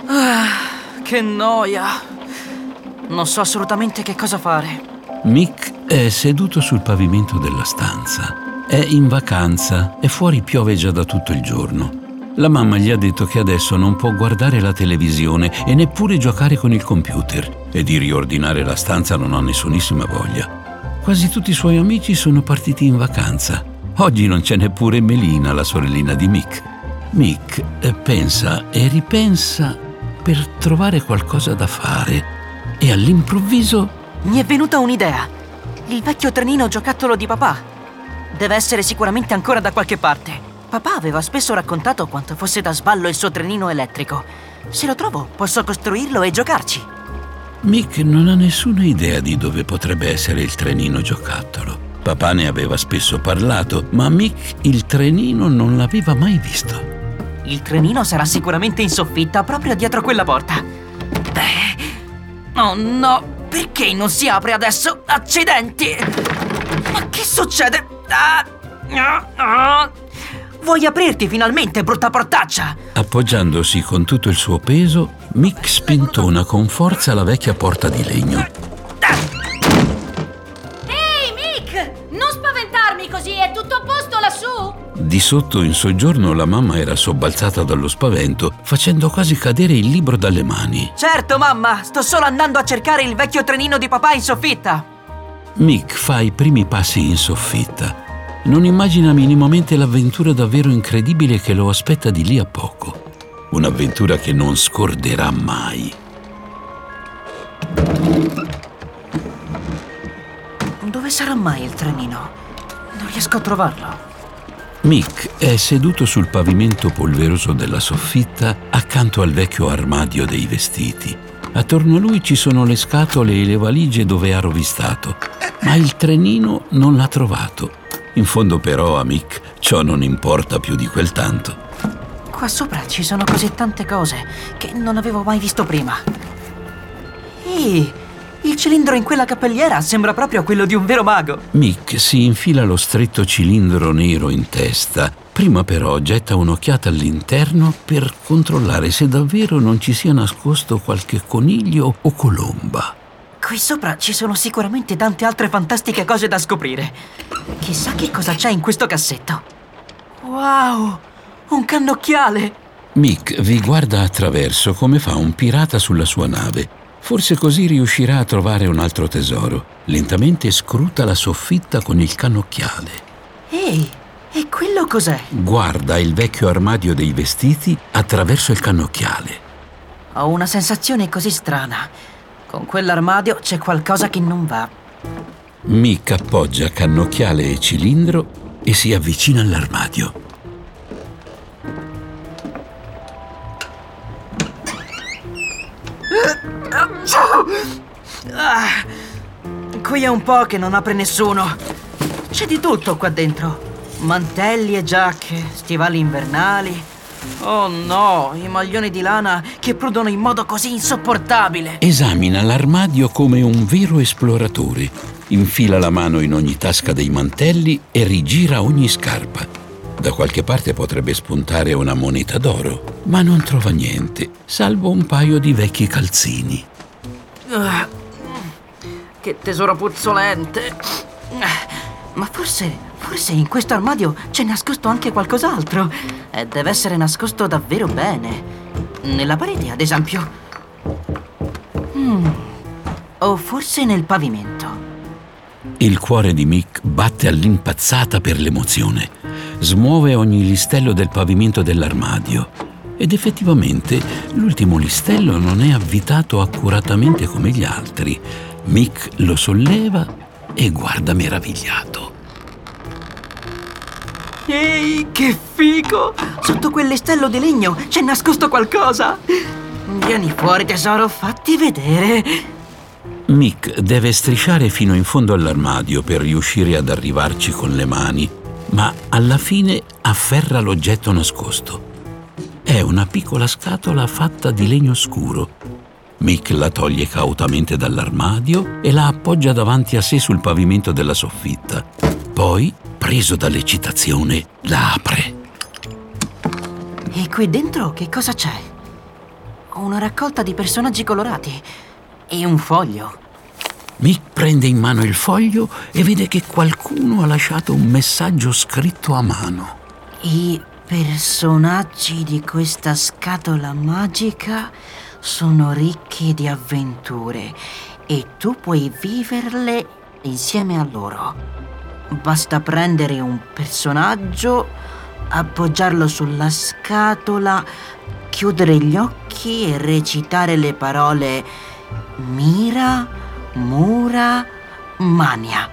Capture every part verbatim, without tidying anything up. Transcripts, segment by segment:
Ah, che noia. Non so assolutamente che cosa fare. Mick è seduto sul pavimento della stanza. È in vacanza e fuori piove già da tutto il giorno. La mamma gli ha detto che adesso non può guardare la televisione e neppure giocare con il computer, e di riordinare la stanza non ha nessunissima voglia. Quasi tutti i suoi amici sono partiti in vacanza. Oggi non c'è neppure Melina, la sorellina di Mick. Mick pensa e ripensa per trovare qualcosa da fare e all'improvviso mi è venuta un'idea. Il vecchio trenino giocattolo di papà. Deve essere sicuramente ancora da qualche parte. Papà aveva spesso raccontato quanto fosse da sballo il suo trenino elettrico. Se lo trovo, posso costruirlo e giocarci. Mick non ha nessuna idea di dove potrebbe essere il trenino giocattolo. Papà ne aveva spesso parlato, ma Mick il trenino non l'aveva mai visto. Il trenino sarà sicuramente in soffitta, proprio dietro quella porta. Eh. Oh no, perché non si apre adesso? Accidenti! Ma che succede? Ah. Ah. Ah. Vuoi aprirti finalmente, brutta portaccia? Appoggiandosi con tutto il suo peso, Mick spintona con forza la vecchia porta di legno. Ehi, Mick! Non spaventarmi così, è tutto a posto lassù? Di sotto in soggiorno la mamma era sobbalzata dallo spavento, facendo quasi cadere il libro dalle mani. Certo, mamma! Sto solo andando a cercare il vecchio trenino di papà in soffitta. Mick fa i primi passi in soffitta. Non immagina minimamente l'avventura davvero incredibile che lo aspetta di lì a poco. Un'avventura che non scorderà mai. Dove sarà mai il trenino? Non riesco a trovarlo. Mick è seduto sul pavimento polveroso della soffitta accanto al vecchio armadio dei vestiti. Attorno a lui ci sono le scatole e le valigie dove ha rovistato, ma il trenino non l'ha trovato. In fondo però a Mick ciò non importa più di quel tanto. Qua sopra ci sono così tante cose che non avevo mai visto prima. Ehi, il cilindro in quella cappelliera sembra proprio quello di un vero mago. Mick si infila lo stretto cilindro nero in testa. Prima però getta un'occhiata all'interno per controllare se davvero non ci sia nascosto qualche coniglio o colomba. Qui sopra ci sono sicuramente tante altre fantastiche cose da scoprire. Chissà che cosa c'è in questo cassetto. Wow, un cannocchiale! Mick vi guarda attraverso come fa un pirata sulla sua nave. Forse così riuscirà a trovare un altro tesoro. Lentamente scruta la soffitta con il cannocchiale. Ehi, e quello cos'è? Guarda il vecchio armadio dei vestiti attraverso il cannocchiale. Ho una sensazione così strana. Con quell'armadio c'è qualcosa che non va. Mick appoggia cannocchiale e cilindro e si avvicina all'armadio. Ah, qui è un po' che non apre nessuno. C'è di tutto qua dentro. Mantelli e giacche, stivali invernali. Oh no, i maglioni di lana che prudono in modo così insopportabile. Esamina l'armadio come un vero esploratore. Infila la mano in ogni tasca dei mantelli e rigira ogni scarpa. Da qualche parte potrebbe spuntare una moneta d'oro, ma non trova niente, salvo un paio di vecchi calzini. Uh, che tesoro puzzolente. Ma forse... Forse in questo armadio c'è nascosto anche qualcos'altro. E deve essere nascosto davvero bene. Nella parete, ad esempio. Mm. O forse nel pavimento. Il cuore di Mick batte all'impazzata per l'emozione. Smuove ogni listello del pavimento dell'armadio. Ed effettivamente l'ultimo listello non è avvitato accuratamente come gli altri. Mick lo solleva e guarda meravigliato. Ehi, che figo! Sotto quel listello di legno c'è nascosto qualcosa! Vieni fuori, tesoro, fatti vedere! Mick deve strisciare fino in fondo all'armadio per riuscire ad arrivarci con le mani, ma alla fine afferra l'oggetto nascosto. È una piccola scatola fatta di legno scuro. Mick la toglie cautamente dall'armadio e la appoggia davanti a sé sul pavimento della soffitta. Poi, preso una raccolta di personaggi colorati e un foglio. Mick prende in mano il foglio e vede che qualcuno ha lasciato un messaggio scritto a mano. I personaggi di questa scatola magica sono ricchi di avventure e tu puoi viverle insieme a loro. Basta prendere un personaggio, appoggiarlo sulla scatola, chiudere gli occhi e recitare le parole Mira, Mura, Mania.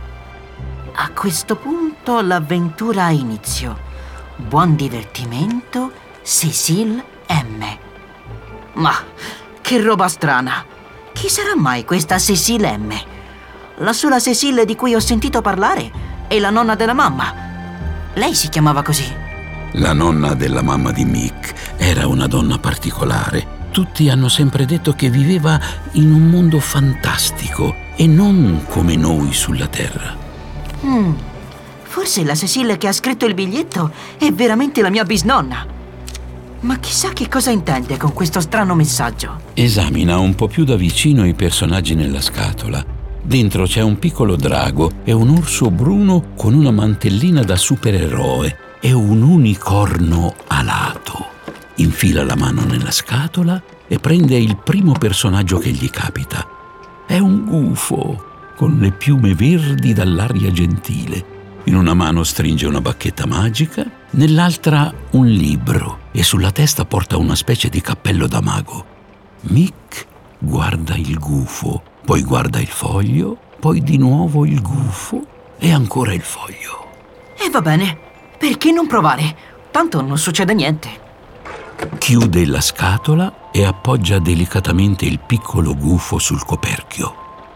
A questo punto l'avventura ha inizio. Buon divertimento, Cecil M. Ma che roba strana! Chi sarà mai questa Cecil M? La sola Cecil di cui ho sentito parlare è la nonna della mamma. Lei si chiamava così. La nonna della mamma di Mick era una donna particolare. Tutti hanno sempre detto che viveva in un mondo fantastico e non come noi sulla Terra. Hmm, forse la Cecil che ha scritto il biglietto è veramente la mia bisnonna. Ma chissà che cosa intende con questo strano messaggio. Esamina un po' più da vicino i personaggi nella scatola. Dentro c'è un piccolo drago e un orso bruno con una mantellina da supereroe e un unicorno alato. Infila la mano nella scatola e prende il primo personaggio che gli capita. È un gufo con le piume verdi dall'aria gentile. In una mano stringe una bacchetta magica, nell'altra un libro e sulla testa porta una specie di cappello da mago. Mick guarda il gufo, poi guarda il foglio, poi di nuovo il gufo e ancora il foglio. E va bene, perché non provare? Tanto non succede niente. Chiude la scatola e appoggia delicatamente il piccolo gufo sul coperchio.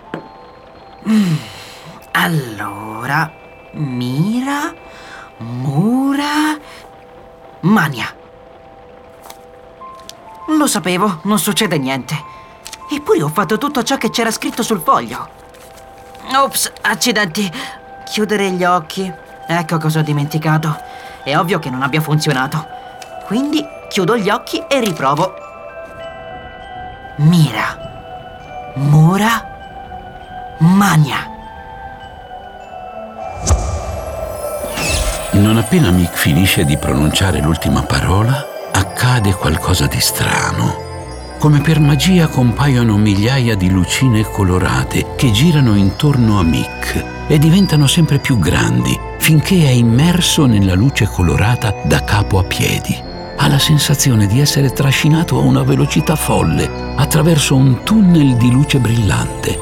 Mm, allora, Mira, Mura, Mania. Lo sapevo, non succede niente. Eppure ho fatto tutto ciò che c'era scritto sul foglio. Ops, accidenti. Chiudere gli occhi. Ecco cosa ho dimenticato. È ovvio che non abbia funzionato. Quindi chiudo gli occhi e riprovo. Mira, Mura, Mania. Non appena Mick finisce di pronunciare l'ultima parola, accade qualcosa di strano. Come per magia compaiono migliaia di lucine colorate che girano intorno a Mick e diventano sempre più grandi finché è immerso nella luce colorata da capo a piedi. Ha la sensazione di essere trascinato a una velocità folle attraverso un tunnel di luce brillante.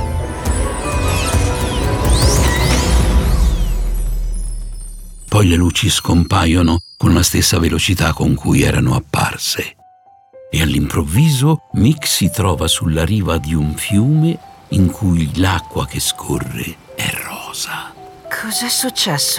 Poi le luci scompaiono con la stessa velocità con cui erano apparse. E all'improvviso Mick si trova sulla riva di un fiume in cui l'acqua che scorre è rosa. Cos'è successo?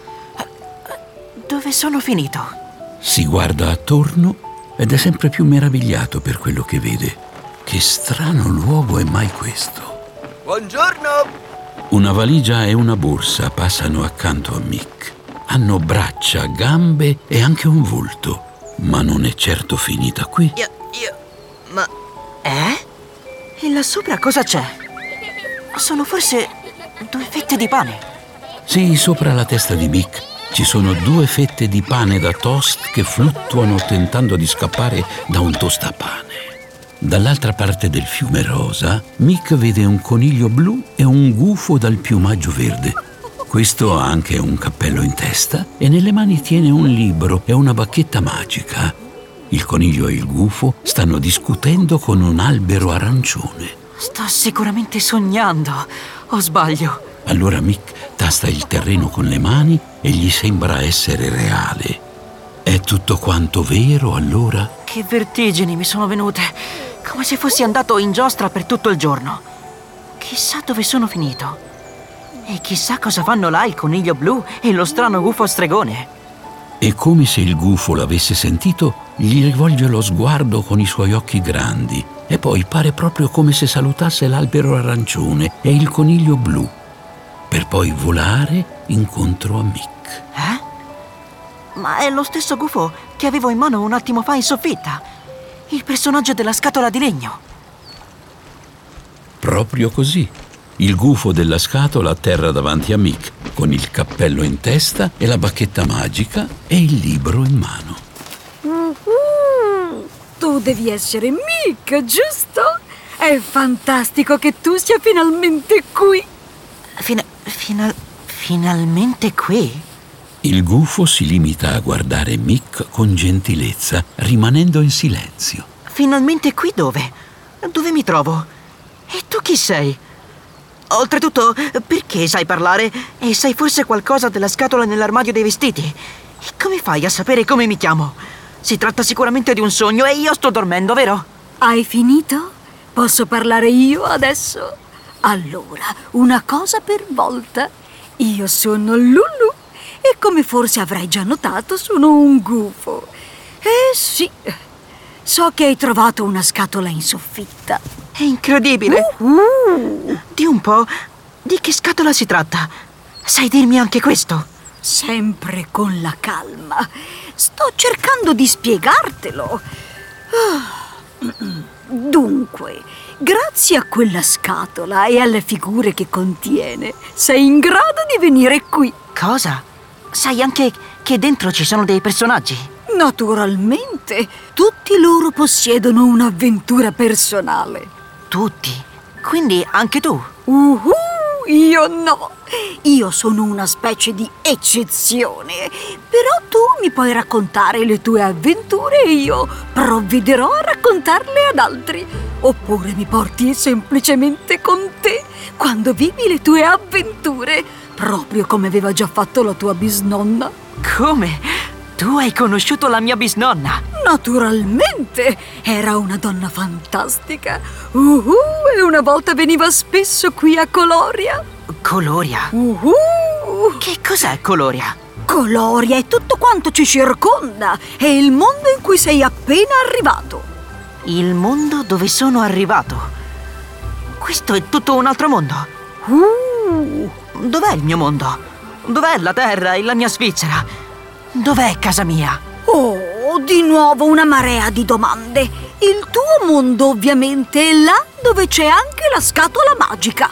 Dove sono finito? Si guarda attorno ed è sempre più meravigliato per quello che vede. Che strano luogo è mai questo? Buongiorno! Una valigia e una borsa passano accanto a Mick. Hanno braccia, gambe e anche un volto. Ma non è certo finita qui. Io, io... ma... Eh? E là sopra cosa c'è? Sono forse due fette di pane. Sì, sopra la testa di Mick ci sono due fette di pane da toast che fluttuano tentando di scappare da un tostapane. Dall'altra parte del fiume rosa, Mick vede un coniglio blu e un gufo dal piumaggio verde. Questo ha anche un cappello in testa e nelle mani tiene un libro e una bacchetta magica. Il coniglio e il gufo stanno discutendo con un albero arancione. Sto sicuramente sognando, o sbaglio? Allora Mick tasta il terreno con le mani e gli sembra essere reale. È tutto quanto vero allora? Che vertigini mi sono venute, come se fossi andato in giostra per tutto il giorno. Chissà dove sono finito. E chissà cosa fanno là il coniglio blu e lo strano gufo stregone. E come se il gufo l'avesse sentito, gli rivolge lo sguardo con i suoi occhi grandi e poi pare proprio come se salutasse l'albero arancione e il coniglio blu, per poi volare incontro a Mick. Eh? Ma è lo stesso gufo che avevo in mano un attimo fa in soffitta. Il personaggio della scatola di legno. Proprio così. Il gufo della scatola atterra davanti a Mick, con il cappello in testa e la bacchetta magica e il libro in mano. Uh-huh. Tu devi essere Mick, giusto? È fantastico che tu sia finalmente qui. Fina- final- finalmente qui? Il gufo si limita a guardare Mick con gentilezza, rimanendo in silenzio. Finalmente qui dove? Dove mi trovo? E tu chi sei? Oltretutto, perché sai parlare? E sai forse qualcosa della scatola nell'armadio dei vestiti? E come fai a sapere come mi chiamo? Si tratta sicuramente di un sogno e io sto dormendo, vero? Hai finito? Posso parlare io adesso? Allora, una cosa per volta. Io sono Lulu e come forse avrai già notato sono un gufo. Eh sì, so che hai trovato una scatola in soffitta. È incredibile! Uh-huh. Di un po', di che scatola si tratta? Sai dirmi anche questo? Sempre con la calma. Sto cercando di spiegartelo. Dunque, grazie a quella scatola e alle figure che contiene, sei in grado di venire qui. Cosa? Sai anche che dentro ci sono dei personaggi? Naturalmente, tutti loro possiedono un'avventura personale. Tutti? Quindi anche tu? Uh-huh, io no. Io sono una specie di eccezione. Però tu mi puoi raccontare le tue avventure e io provvederò a raccontarle ad altri. Oppure mi porti semplicemente con te quando vivi le tue avventure, proprio come aveva già fatto la tua bisnonna. Come? Tu hai conosciuto la mia bisnonna? Naturalmente! Era una donna fantastica. Uh-huh, e una volta veniva spesso qui a Coloria. Coloria? Uh-huh. Che cos'è Coloria? Coloria è tutto quanto ci circonda. È il mondo in cui sei appena arrivato. Il mondo dove sono arrivato? Questo è tutto un altro mondo? Uh. Dov'è il mio mondo? Dov'è la terra e la mia Svizzera? Dov'è casa mia? Oh, di nuovo una marea di domande. Il tuo mondo ovviamente è là dove c'è anche la scatola magica.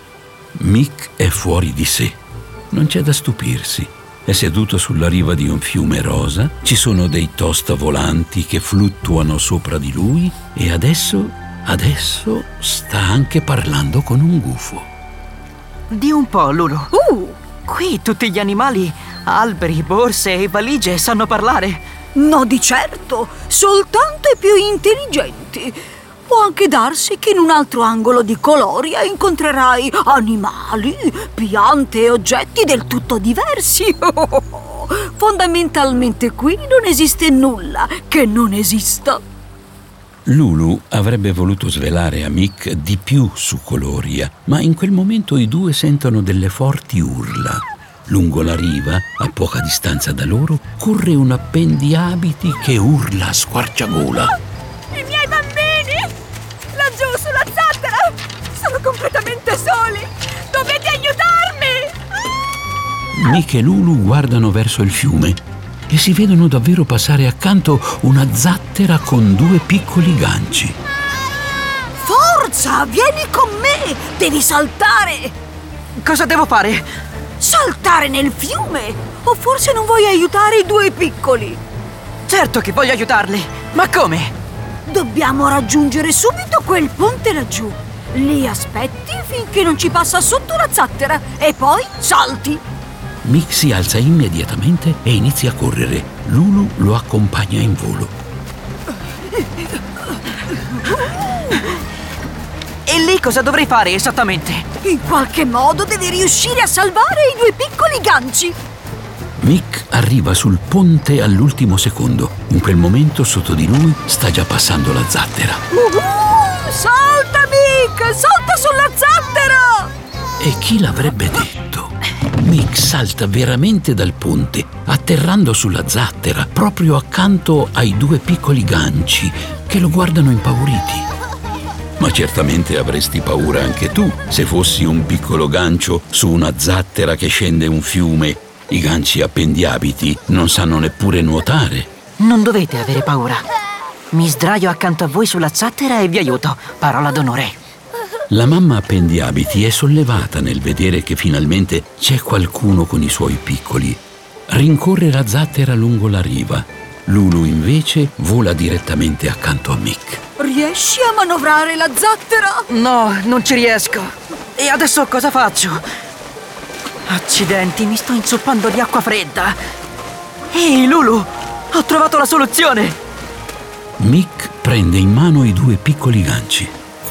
Mick è fuori di sé. Non c'è da stupirsi. È seduto sulla riva di un fiume rosa, ci sono dei toast volanti che fluttuano sopra di lui e adesso, adesso sta anche parlando con un gufo. Di un po', Lulu. Uh, Qui tutti gli animali, alberi, borse e valigie sanno parlare. no di certo, soltanto i più intelligenti. Può anche darsi che in un altro angolo di Coloria incontrerai animali, piante e oggetti del tutto diversi. Fondamentalmente qui non esiste nulla che non esista. Lulu avrebbe voluto svelare a Mick di più su Coloria, ma in quel momento i due sentono delle forti urla. Lungo la riva, a poca distanza da loro, corre un appendiabiti che urla a squarciagola. I miei bambini! Laggiù sulla zattera! Sono completamente soli! Dovete aiutarmi! Mick e Lulu guardano verso il fiume e si vedono davvero passare accanto una zattera con due piccoli ganci. Forza, vieni con me! Devi saltare! Cosa devo fare? Saltare nel fiume! O forse non vuoi aiutare i due piccoli? Certo che voglio aiutarli, ma come? Dobbiamo raggiungere subito quel ponte laggiù. Lì aspetti finché non ci passa sotto la zattera e poi salti. Mick si alza immediatamente e inizia a correre. Lulu lo accompagna in volo. E lì cosa dovrei fare esattamente? In qualche modo devi riuscire a salvare i due piccoli ganci. Mick arriva sul ponte all'ultimo secondo. In quel momento sotto di lui sta già passando la zattera. Uh-huh! Salta, Mick! Salta sulla zattera! E chi l'avrebbe detto? Mick salta veramente dal ponte, atterrando sulla zattera, proprio accanto ai due piccoli ganci che lo guardano impauriti. Ma certamente avresti paura anche tu se fossi un piccolo gancio su una zattera che scende un fiume. I ganci appendiabiti non sanno neppure nuotare. Non dovete avere paura. Mi sdraio accanto a voi sulla zattera e vi aiuto, parola d'onore. La mamma appendiabiti è sollevata nel vedere che finalmente c'è qualcuno con i suoi piccoli. Rincorre la zattera lungo la riva. Lulu invece vola direttamente accanto a Mick. Riesci a manovrare la zattera? No, non ci riesco. E adesso cosa faccio? Accidenti, mi sto inzuppando di acqua fredda. Ehi, Lulu, ho trovato la soluzione. Mick prende in mano i due piccoli ganci.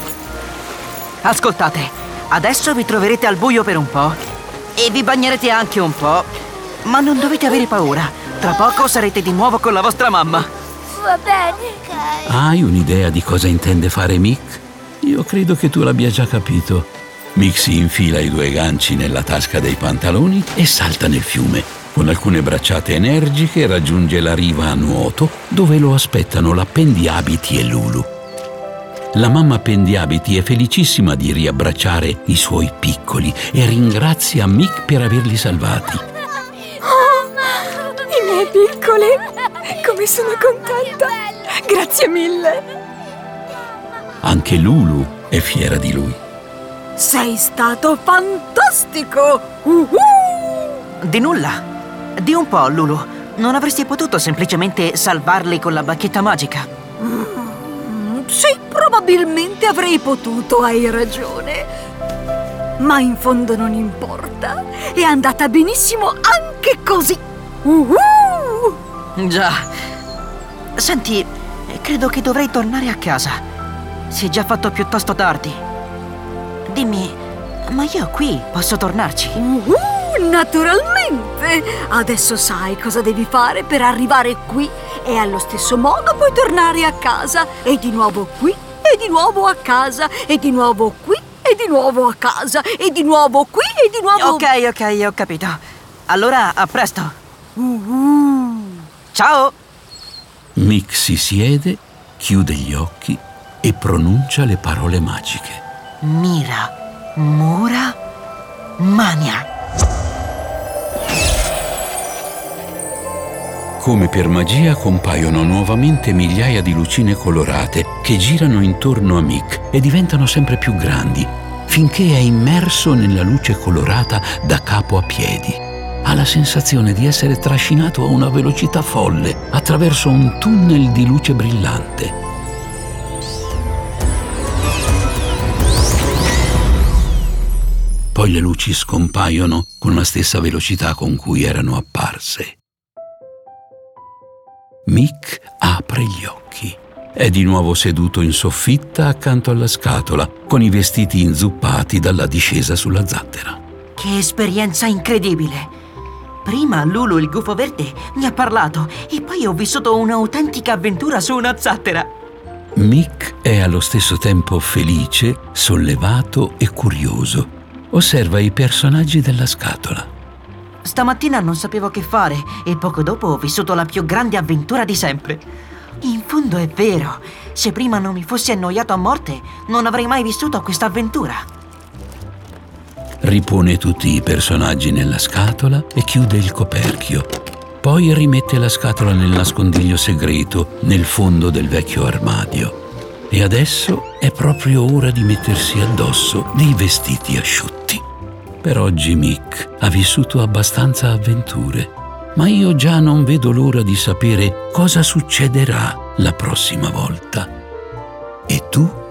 Ascoltate, adesso vi troverete al buio per un po' e vi bagnerete anche un po', ma non dovete avere paura. Tra poco sarete di nuovo con la vostra mamma. Va bene. Hai un'idea di cosa intende fare Mick? Io credo che tu l'abbia già capito. Mick si infila i due ganci nella tasca dei pantaloni e salta nel fiume. Con alcune bracciate energiche raggiunge la riva a nuoto, dove lo aspettano l'appendiabiti e Lulu. La mamma appendiabiti è felicissima di riabbracciare i suoi piccoli e ringrazia Mick per averli salvati. Oh, i miei piccoli! Come sono contenta! Grazie mille! Anche Lulu è fiera di lui. Sei stato fantastico! Uh-huh! Di nulla. Di un po', Lulu. Non avresti potuto semplicemente salvarli con la bacchetta magica? Mm, sì, probabilmente avrei potuto, hai ragione. Ma in fondo non importa. È andata benissimo anche così. Uh-huh! Già. Senti, credo che dovrei tornare a casa. Si è già fatto piuttosto tardi. Dimmi, ma io qui posso tornarci? Uh-huh, naturalmente! Adesso sai cosa devi fare per arrivare qui e allo stesso modo puoi tornare a casa e di nuovo qui e di nuovo a casa e di nuovo qui e di nuovo a casa e di nuovo qui e di nuovo... Ok, ok, ho capito. Allora, a presto. Uh-huh. Ciao! Mick si siede, chiude gli occhi e pronuncia le parole magiche. Mira, Mura, Mania. Come per magia compaiono nuovamente migliaia di lucine colorate che girano intorno a Mick e diventano sempre più grandi, finché è immerso nella luce colorata da capo a piedi. Ha la sensazione di essere trascinato a una velocità folle attraverso un tunnel di luce brillante. Poi le luci scompaiono con la stessa velocità con cui erano apparse. Mick apre gli occhi. È di nuovo seduto in soffitta accanto alla scatola, con i vestiti inzuppati dalla discesa sulla zattera. Che esperienza incredibile! Prima Lulu il gufo verde mi ha parlato e poi ho vissuto un'autentica avventura su una zattera. Mick è allo stesso tempo felice, sollevato e curioso. Osserva i personaggi della scatola. Stamattina non sapevo che fare e poco dopo ho vissuto la più grande avventura di sempre. In fondo è vero, se prima non mi fossi annoiato a morte, non avrei mai vissuto questa avventura. Ripone tutti i personaggi nella scatola e chiude il coperchio. Poi rimette la scatola nel nascondiglio segreto nel fondo del vecchio armadio. E adesso è proprio ora di mettersi addosso dei vestiti asciutti. Per oggi Mick ha vissuto abbastanza avventure, ma io già non vedo l'ora di sapere cosa succederà la prossima volta. E tu?